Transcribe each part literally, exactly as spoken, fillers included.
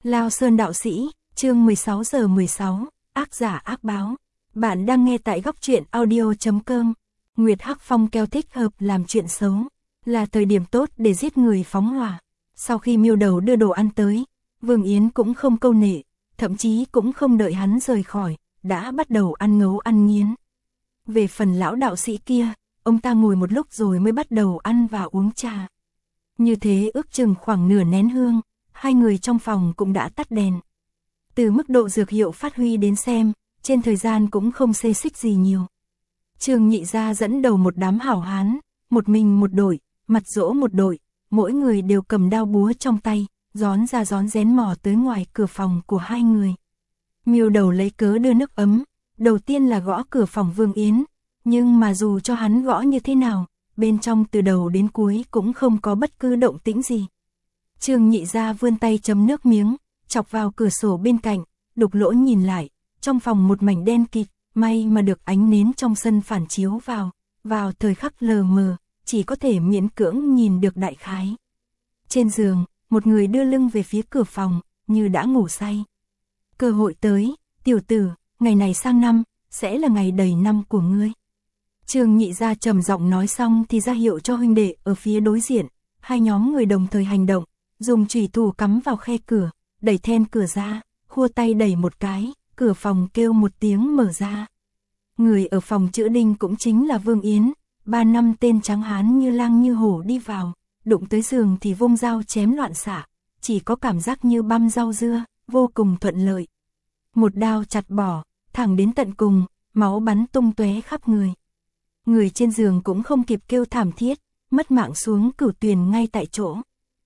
Lao Sơn đạo sĩ, chương mười sáu giờ mười sáu, ác giả ác báo. Bạn đang nghe tại góc truyện audio.com. Nguyệt Hắc Phong keo thích hợp làm chuyện xấu, là thời điểm tốt để giết người phóng hỏa. Sau khi Miêu Đầu đưa đồ ăn tới, Vương Yến cũng không câu nệ, thậm chí cũng không đợi hắn rời khỏi, đã bắt đầu ăn ngấu ăn nghiến. Về phần lão đạo sĩ kia, ông ta ngồi một lúc rồi mới bắt đầu ăn và uống trà. Như thế ước chừng khoảng nửa nén hương, hai người trong phòng cũng đã tắt đèn. Từ mức độ dược hiệu phát huy đến xem, trên thời gian cũng không xê xích gì nhiều. Trương Nhị Gia dẫn đầu một đám hảo hán, một mình một đội, mặt dỗ một đội, mỗi người đều cầm đao búa trong tay, rón ra rón rén mò tới ngoài cửa phòng của hai người. Miêu Đầu lấy cớ đưa nước ấm, đầu tiên là gõ cửa phòng Vương Yến, nhưng mà dù cho hắn gõ như thế nào, bên trong từ đầu đến cuối cũng không có bất cứ động tĩnh gì. Trương Nhị Gia vươn tay chấm nước miếng, chọc vào cửa sổ bên cạnh, đục lỗ nhìn lại, trong phòng một mảnh đen kịt, may mà được ánh nến trong sân phản chiếu vào, vào thời khắc lờ mờ, chỉ có thể miễn cưỡng nhìn được đại khái. Trên giường, một người đưa lưng về phía cửa phòng, như đã ngủ say. Cơ hội tới, tiểu tử, ngày này sang năm, sẽ là ngày đầy năm của ngươi. Trương Nhị Gia trầm giọng nói xong thì ra hiệu cho huynh đệ ở phía đối diện, hai nhóm người đồng thời hành động, dùng chùy thủ cắm vào khe cửa, đẩy then cửa ra, khua tay đẩy một cái, cửa phòng kêu một tiếng mở ra. Người ở phòng chữ Đinh cũng chính là Vương Yến, ba năm tên trắng hán như lang như hổ đi vào, đụng tới giường thì vung dao chém loạn xạ, chỉ có cảm giác như băm rau dưa, vô cùng thuận lợi. Một đao chặt bỏ, thẳng đến tận cùng, máu bắn tung tóe khắp người. Người trên giường cũng không kịp kêu thảm thiết, mất mạng xuống cửu tuyền ngay tại chỗ.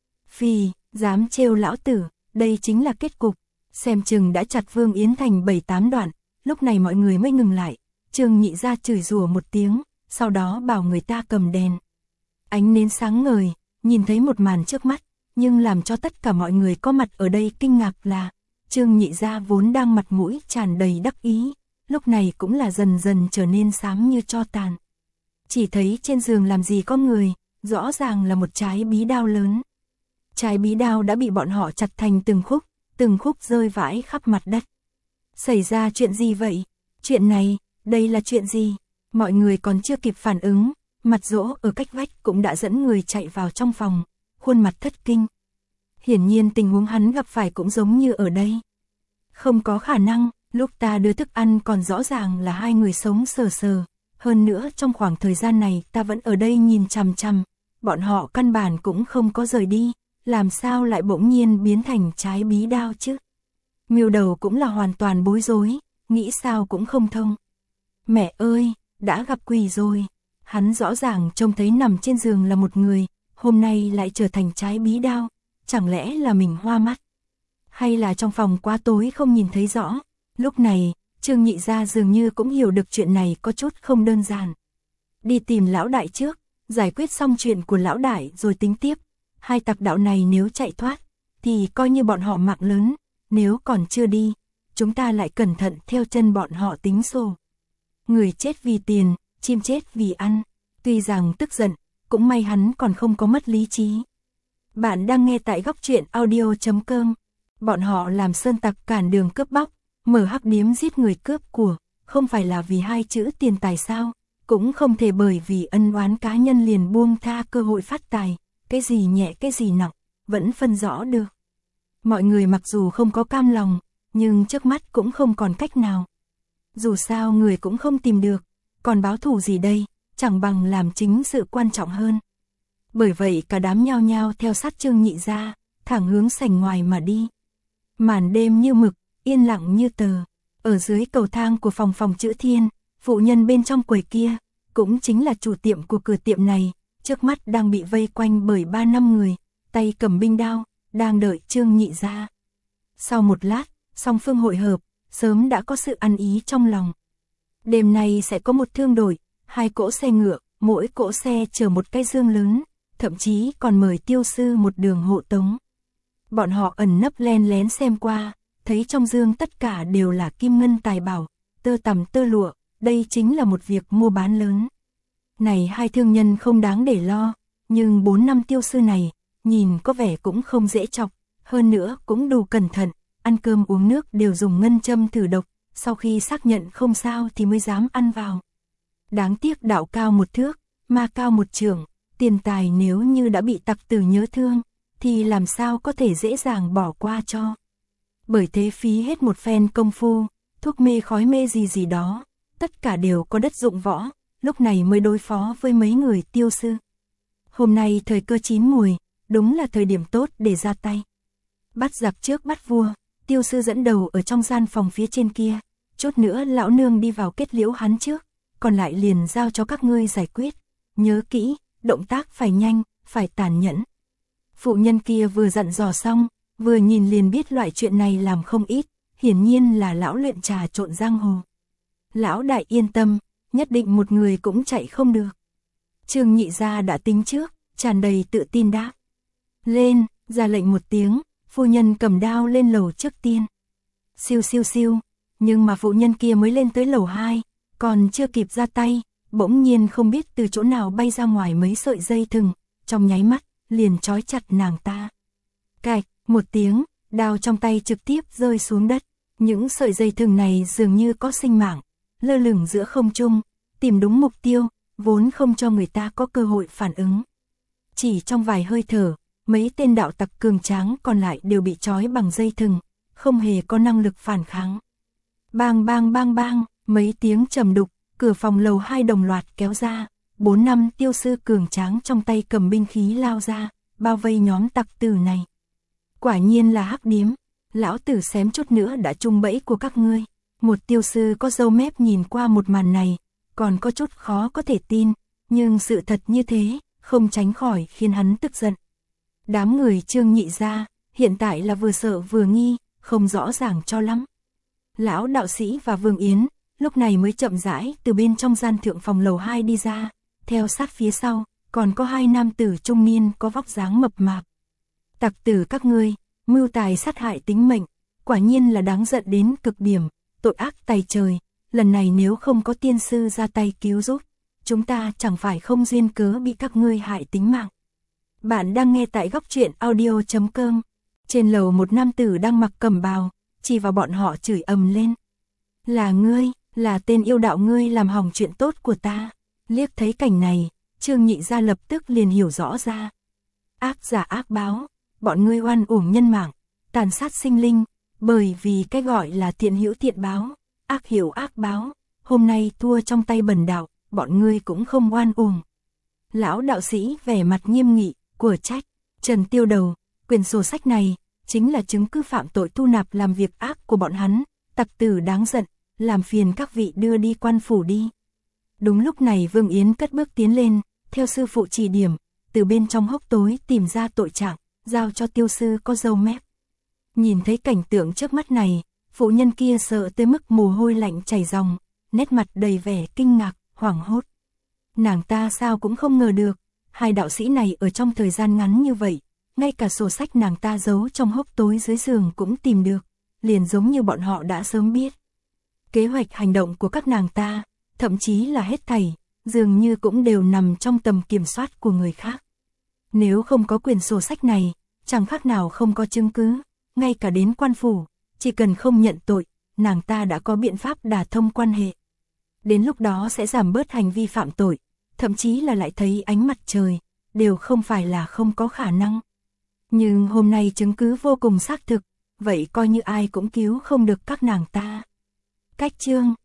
Phì, dám trêu lão tử, đây chính là kết cục. Xem chừng đã chặt Vương Yến thành bảy tám đoạn, lúc này mọi người mới ngừng lại. Trương Nhị Gia chửi rủa một tiếng, sau đó bảo người ta cầm đèn. Ánh nến sáng ngời, nhìn thấy một màn trước mắt, nhưng làm cho tất cả mọi người có mặt ở đây kinh ngạc là Trương Nhị Gia vốn đang mặt mũi tràn đầy đắc ý, lúc này cũng là dần dần trở nên xám như tro tàn. Chỉ thấy trên giường làm gì có người, rõ ràng là một trái bí đao lớn. Trái bí đao đã bị bọn họ chặt thành từng khúc, từng khúc rơi vãi khắp mặt đất. Xảy ra chuyện gì vậy? Chuyện này, đây là chuyện gì? Mọi người còn chưa kịp phản ứng, mặt dỗ ở cách vách cũng đã dẫn người chạy vào trong phòng, khuôn mặt thất kinh. Hiển nhiên tình huống hắn gặp phải cũng giống như ở đây. Không có khả năng, lúc ta đưa thức ăn còn rõ ràng là hai người sống sờ sờ. Hơn nữa trong khoảng thời gian này ta vẫn ở đây nhìn chằm chằm, bọn họ căn bản cũng không có rời đi, làm sao lại bỗng nhiên biến thành trái bí đao chứ? Miêu Đầu cũng là hoàn toàn bối rối, nghĩ sao cũng không thông. Mẹ ơi, đã gặp quỷ rồi, hắn rõ ràng trông thấy nằm trên giường là một người, hôm nay lại trở thành trái bí đao, chẳng lẽ là mình hoa mắt? Hay là trong phòng quá tối không nhìn thấy rõ? Lúc này, Trương Nhị Gia dường như cũng hiểu được chuyện này có chút không đơn giản. Đi tìm lão đại trước, giải quyết xong chuyện của lão đại rồi tính tiếp. Hai tặc đạo này nếu chạy thoát, thì coi như bọn họ mạng lớn, nếu còn chưa đi, chúng ta lại cẩn thận theo chân bọn họ tính sổ. Người chết vì tiền, chim chết vì ăn, tuy rằng tức giận, cũng may hắn còn không có mất lý trí. Bạn đang nghe tại góc truyện audio.com, bọn họ làm sơn tặc cản đường cướp bóc, mở hắc điếm giết người cướp của, không phải là vì hai chữ tiền tài sao, cũng không thể bởi vì ân oán cá nhân liền buông tha cơ hội phát tài, cái gì nhẹ cái gì nặng, vẫn phân rõ được. Mọi người mặc dù không có cam lòng, nhưng trước mắt cũng không còn cách nào. Dù sao người cũng không tìm được, còn báo thù gì đây, chẳng bằng làm chính sự quan trọng hơn. Bởi vậy cả đám nhao nhao theo sát Trương Nhị Gia, thẳng hướng sảnh ngoài mà đi. Màn đêm như mực, yên lặng như tờ, ở dưới cầu thang của phòng phòng chữ Thiên, phụ nhân bên trong quầy kia, cũng chính là chủ tiệm của cửa tiệm này, trước mắt đang bị vây quanh bởi ba năm người, tay cầm binh đao, đang đợi Trương Nhị Gia. Sau một lát, song phương hội hợp, sớm đã có sự ăn ý trong lòng. Đêm nay sẽ có một thương đổi, hai cỗ xe ngựa, mỗi cỗ xe chở một cái dương lớn, thậm chí còn mời tiêu sư một đường hộ tống. Bọn họ ẩn nấp len lén xem qua, thấy trong dương tất cả đều là kim ngân tài bảo, tơ tằm tơ lụa, đây chính là một việc mua bán lớn. Này hai thương nhân không đáng để lo, nhưng bốn năm tiêu sư này, nhìn có vẻ cũng không dễ chọc, Hơn nữa cũng đủ cẩn thận, ăn cơm uống nước đều dùng ngân châm thử độc, sau khi xác nhận không sao thì mới dám ăn vào. Đáng tiếc đạo cao một thước, ma cao một trượng, tiền tài nếu như đã bị tặc tử nhớ thương, thì làm sao có thể dễ dàng bỏ qua cho. Bởi thế phí hết một phen công phu, thuốc mê khói mê gì gì đó, tất cả đều có đất dụng võ, lúc này mới đối phó với mấy người Tiêu sư. Hôm nay thời cơ chín mùi, đúng là thời điểm tốt để ra tay. Bắt giặc trước bắt vua, Tiêu sư dẫn đầu ở trong gian phòng phía trên kia, chút nữa lão nương đi vào kết liễu hắn trước, còn lại liền giao cho các ngươi giải quyết. Nhớ kỹ, động tác phải nhanh, phải tàn nhẫn. Phụ nhân kia vừa dặn dò xong, vừa nhìn liền biết loại chuyện này làm không ít, hiển nhiên là lão luyện trà trộn giang hồ. Lão đại yên tâm, nhất định một người cũng chạy không được. Trương Nhị gia đã tính trước, tràn đầy tự tin đáp. Lên, ra lệnh một tiếng, phu nhân cầm đao lên lầu trước tiên. Siêu siêu siêu, nhưng mà phụ nhân kia mới lên tới lầu hai, còn chưa kịp ra tay, bỗng nhiên không biết từ chỗ nào bay ra ngoài mấy sợi dây thừng, trong nháy mắt, liền trói chặt nàng ta. Cạch, một tiếng, đao trong tay trực tiếp rơi xuống đất, những sợi dây thừng này dường như có sinh mạng, lơ lửng giữa không trung, tìm đúng mục tiêu, vốn không cho người ta có cơ hội phản ứng. Chỉ trong vài hơi thở, mấy tên đạo tặc cường tráng còn lại đều bị trói bằng dây thừng, không hề có năng lực phản kháng. Bang bang bang bang, mấy tiếng trầm đục, cửa phòng lầu hai đồng loạt kéo ra, bốn năm tiêu sư cường tráng trong tay cầm binh khí lao ra, bao vây nhóm tặc tử này. Quả nhiên là hắc điếm, lão tử xém chút nữa đã trúng bẫy của các ngươi. Một tiêu sư có râu mép nhìn qua một màn này, còn có chút khó có thể tin, nhưng sự thật như thế, không tránh khỏi khiến hắn tức giận. Đám người Trương Nhị gia, hiện tại là vừa sợ vừa nghi, không rõ ràng cho lắm. Lão đạo sĩ và Vương Yến, lúc này mới chậm rãi từ bên trong gian thượng phòng lầu hai đi ra, theo sát phía sau, còn có hai nam tử trung niên có vóc dáng mập mạp. Tặc tử các ngươi, mưu tài sát hại tính mệnh, quả nhiên là đáng giận đến cực điểm, tội ác tày trời, lần này nếu không có tiên sư ra tay cứu giúp, chúng ta chẳng phải không duyên cớ bị các ngươi hại tính mạng. Bạn đang nghe tại góc truyện audio chấm com. Trên lầu một nam tử đang mặc cẩm bào, chỉ vào bọn họ chửi ầm lên. Là ngươi, là tên yêu đạo ngươi làm hỏng chuyện tốt của ta. Liếc thấy cảnh này, Trương Nhị gia lập tức liền hiểu rõ ra. Ác giả ác báo, bọn ngươi oan uổng nhân mạng, tàn sát sinh linh, bởi vì cái gọi là thiện hữu thiện báo, ác hiểu ác báo, hôm nay thua trong tay bần đạo, bọn ngươi cũng không oan uổng. Lão đạo sĩ vẻ mặt nghiêm nghị, của trách, Trần Tiêu Đầu, quyển sổ sách này, chính là chứng cứ phạm tội thu nạp làm việc ác của bọn hắn, tặc tử đáng giận, làm phiền các vị đưa đi quan phủ đi. Đúng lúc này Vương Yến cất bước tiến lên, theo sư phụ chỉ điểm, từ bên trong hốc tối tìm ra tội trạng, giao cho tiêu sư có râu mép. Nhìn thấy cảnh tượng trước mắt này, phụ nhân kia sợ tới mức mồ hôi lạnh chảy ròng, nét mặt đầy vẻ kinh ngạc, hoảng hốt. Nàng ta sao cũng không ngờ được, hai đạo sĩ này ở trong thời gian ngắn như vậy, ngay cả sổ sách nàng ta giấu trong hốc tối dưới giường cũng tìm được, liền giống như bọn họ đã sớm biết. Kế hoạch hành động của các nàng ta, thậm chí là hết thảy, dường như cũng đều nằm trong tầm kiểm soát của người khác. Nếu không có quyển sổ sách này, chẳng khác nào không có chứng cứ, ngay cả đến quan phủ, chỉ cần không nhận tội, nàng ta đã có biện pháp đả thông quan hệ. Đến lúc đó sẽ giảm bớt hành vi phạm tội, thậm chí là lại thấy ánh mặt trời, đều không phải là không có khả năng. Nhưng hôm nay chứng cứ vô cùng xác thực, vậy coi như ai cũng cứu không được các nàng ta. Cách chương